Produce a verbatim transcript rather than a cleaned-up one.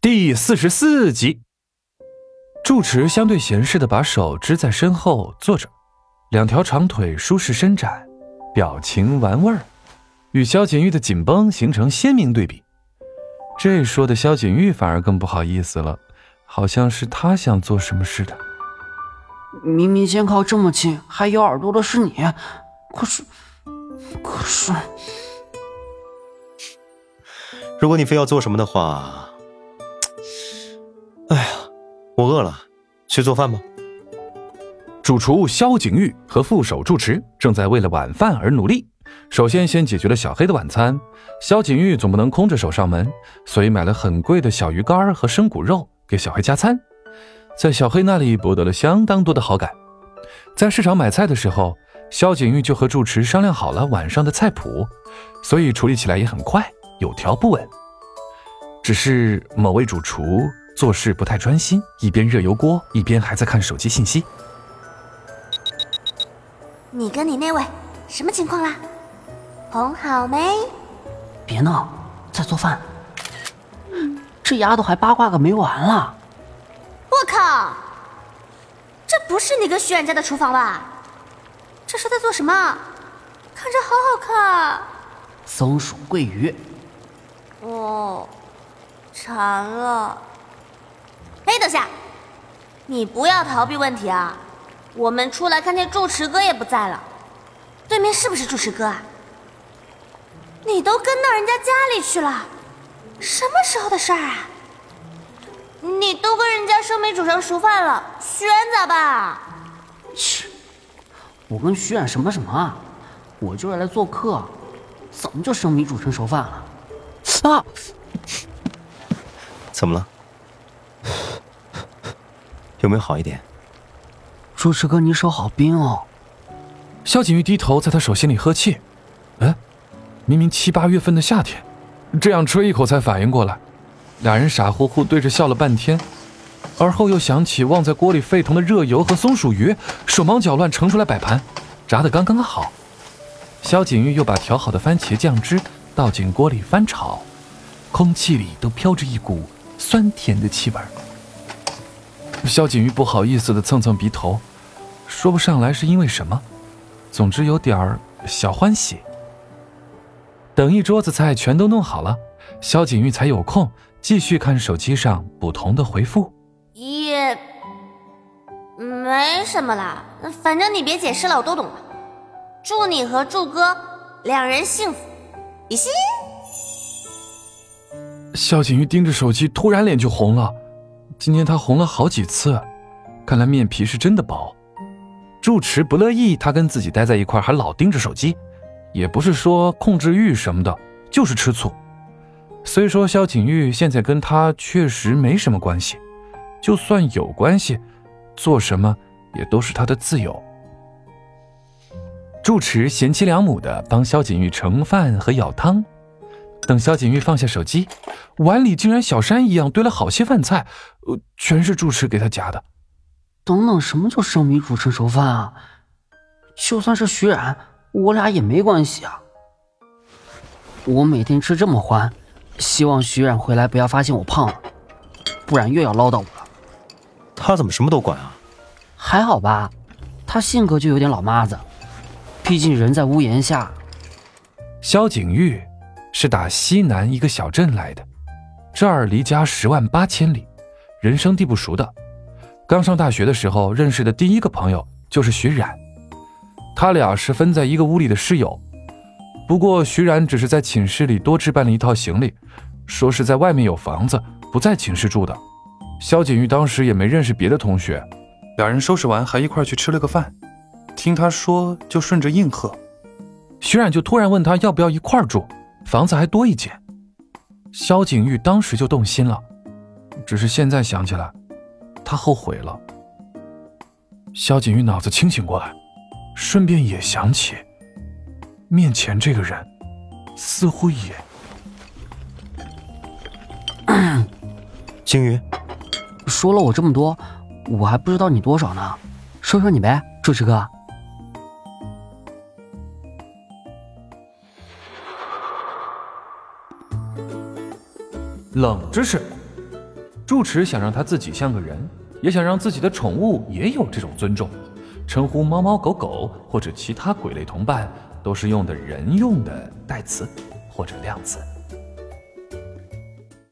第四十四集。住持相对闲适地把手支在身后坐着，两条长腿舒适伸展，表情玩味儿，与萧景玉的紧绷形成鲜明对比。这说的萧景玉反而更不好意思了，好像是他想做什么似的。 明明肩靠这么近，还咬耳朵的是你，可是可是如果你非要做什么的话，哎呀，我饿了，去做饭吧。 主厨萧景玉和副手住持正在为了晚饭而努力。首先先解决了小黑的晚餐，萧景玉总不能空着手上门，所以买了很贵的小鱼干和生骨肉给小黑加餐，在小黑那里博得了相当多的好感。在市场买菜的时候，萧景玉就和住持商量好了晚上的菜谱，所以处理起来也很快，有条不紊。只是某位主厨做事不太专心，一边热油锅一边还在看手机信息。 你跟你那位什么情况啦？哄好没？ 别闹，在做饭。这丫头还八卦个没完了。 我靠，这不是你跟徐冉家的厨房吧？这是在做什么？看着好好看。 松鼠桂鱼。 哦，馋了。哎，等下，你不要逃避问题啊！我们出来看见住持哥也不在了，对面是不是住持哥啊？你都跟到人家家里去了，什么时候的事儿啊？你都跟人家生米煮成熟饭了，徐冉咋办？ 切，我跟徐冉什么什么啊？我就是来做客，怎么就生米煮成熟饭了？啊！ 怎么了？有没有好一点？ 住持哥，你手好冰哦。 萧景玉低头在他手心里呵气，哎，明明七八月份的夏天，这样吹一口才反应过来。俩人傻乎乎对着笑了半天，而后又想起忘在锅里沸腾的热油和松鼠鱼，手忙脚乱盛出来摆盘，炸得刚刚好。萧景玉又把调好的番茄酱汁倒进锅里翻炒，空气里都飘着一股酸甜的气味。萧景玉不好意思地蹭蹭鼻头，说不上来是因为什么，总之有点儿小欢喜。等一桌子菜全都弄好了，萧景玉才有空继续看手机上不同的回复。 也没什么啦，反正你别解释了，我都懂了。祝你和祝哥两人幸福，一心。 萧景玉盯着手机，突然脸就红了。今天他红了好几次，看来面皮是真的薄。住持不乐意他跟自己待在一块还老盯着手机，也不是说控制欲什么的，就是吃醋。虽说萧景玉现在跟他确实没什么关系，就算有关系，做什么也都是他的自由。住持贤妻良母的帮萧景玉盛饭和舀汤，等萧景玉放下手机，碗里竟然小山一样堆了好些饭菜，呃，全是住持给他夹的。 等等，什么叫生米煮成熟饭啊？就算是徐冉，我俩也没关系啊。我每天吃这么欢，希望徐冉回来不要发现我胖了，不然又要唠叨我了。 他怎么什么都管啊？ 还好吧，他性格就有点老妈子，毕竟人在屋檐下。 萧景玉是打西南一个小镇来的，这儿离家十万八千里，人生地不熟的。刚上大学的时候认识的第一个朋友就是徐冉，他俩是分在一个屋里的室友。不过徐冉只是在寝室里多置办了一套行李，说是在外面有房子，不在寝室住的。萧景玉当时也没认识别的同学，俩人收拾完还一块去吃了个饭，听他说就顺着应和。徐冉就突然问他要不要一块住，房子还多一间。萧景玉当时就动心了，只是现在想起来他后悔了。萧景玉脑子清醒过来，顺便也想起面前这个人似乎也…… 景宇， 说了我这么多，我还不知道你多少呢，说说你呗，住持哥。 冷知识： 住持想让他自己像个人，也想让自己的宠物也有这种尊重，称呼猫猫狗狗或者其他鬼类同伴都是用的人用的代词或者量词。